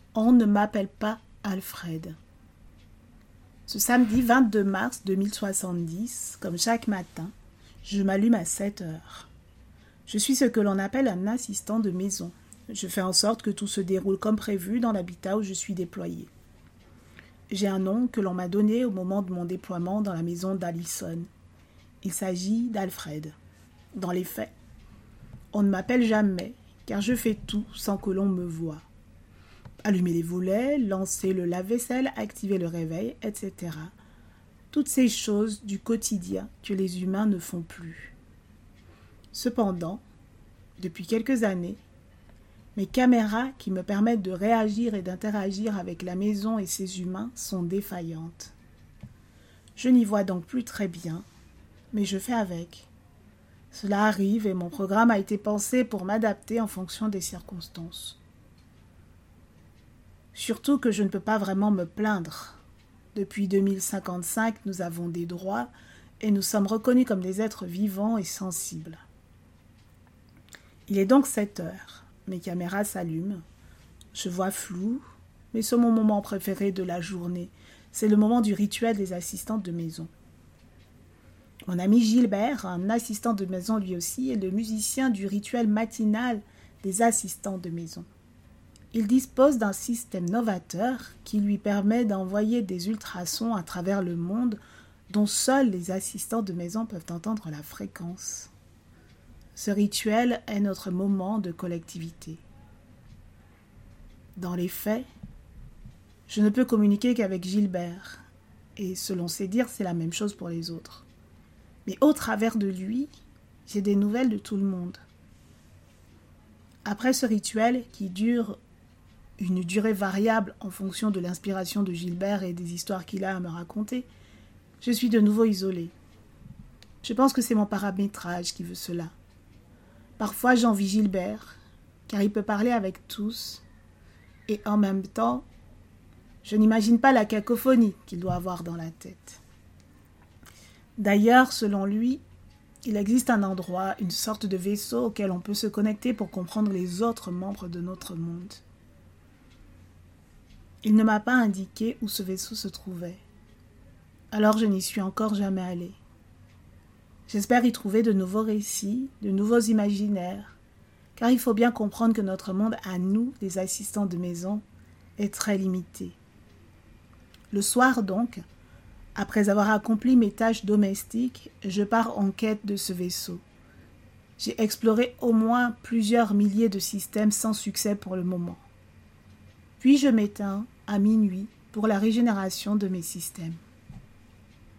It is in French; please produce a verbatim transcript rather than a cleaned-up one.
On ne m'appelle pas Alfred. Ce samedi vingt-deux mars deux mille soixante-dix, comme chaque matin, je m'allume à sept heures. Je suis ce que l'on appelle un assistant de maison. Je fais en sorte que tout se déroule comme prévu dans l'habitat où je suis déployé. J'ai un nom que l'on m'a donné au moment de mon déploiement dans la maison d'Alison. Il s'agit d'Alfred. Dans les faits, on ne m'appelle jamais, car je fais tout sans que l'on me voie. Allumer les volets, lancer le lave-vaisselle, activer le réveil, et cetera. Toutes ces choses du quotidien que les humains ne font plus. Cependant, depuis quelques années, mes caméras qui me permettent de réagir et d'interagir avec la maison et ses humains sont défaillantes. Je n'y vois donc plus très bien, mais je fais avec. Cela arrive et mon programme a été pensé pour m'adapter en fonction des circonstances. Surtout que je ne peux pas vraiment me plaindre. Depuis deux mille cinquante-cinq, nous avons des droits et nous sommes reconnus comme des êtres vivants et sensibles. Il est donc sept heures. Mes caméras s'allument. Je vois flou, mais c'est mon moment préféré de la journée. C'est le moment du rituel des assistantes de maison. Mon ami Gilbert, un assistant de maison lui aussi, est le musicien du rituel matinal des assistants de maison. Il dispose d'un système novateur qui lui permet d'envoyer des ultrasons à travers le monde dont seuls les assistants de maison peuvent entendre la fréquence. Ce rituel est notre moment de collectivité. Dans les faits, je ne peux communiquer qu'avec Gilbert, et selon ses dires, c'est la même chose pour les autres. Mais au travers de lui, j'ai des nouvelles de tout le monde. Après ce rituel, qui dure une durée variable en fonction de l'inspiration de Gilbert et des histoires qu'il a à me raconter, je suis de nouveau isolée. Je pense que c'est mon paramétrage qui veut cela. Parfois j'envie Gilbert, car il peut parler avec tous, et en même temps, je n'imagine pas la cacophonie qu'il doit avoir dans la tête. D'ailleurs, selon lui, il existe un endroit, une sorte de vaisseau auquel on peut se connecter pour comprendre les autres membres de notre monde. Il ne m'a pas indiqué où ce vaisseau se trouvait. Alors je n'y suis encore jamais allée. J'espère y trouver de nouveaux récits, de nouveaux imaginaires, car il faut bien comprendre que notre monde à nous, les assistants de maison, est très limité. Le soir donc, après avoir accompli mes tâches domestiques, je pars en quête de ce vaisseau. J'ai exploré au moins plusieurs milliers de systèmes sans succès pour le moment. Puis je m'éteins à minuit pour la régénération de mes systèmes.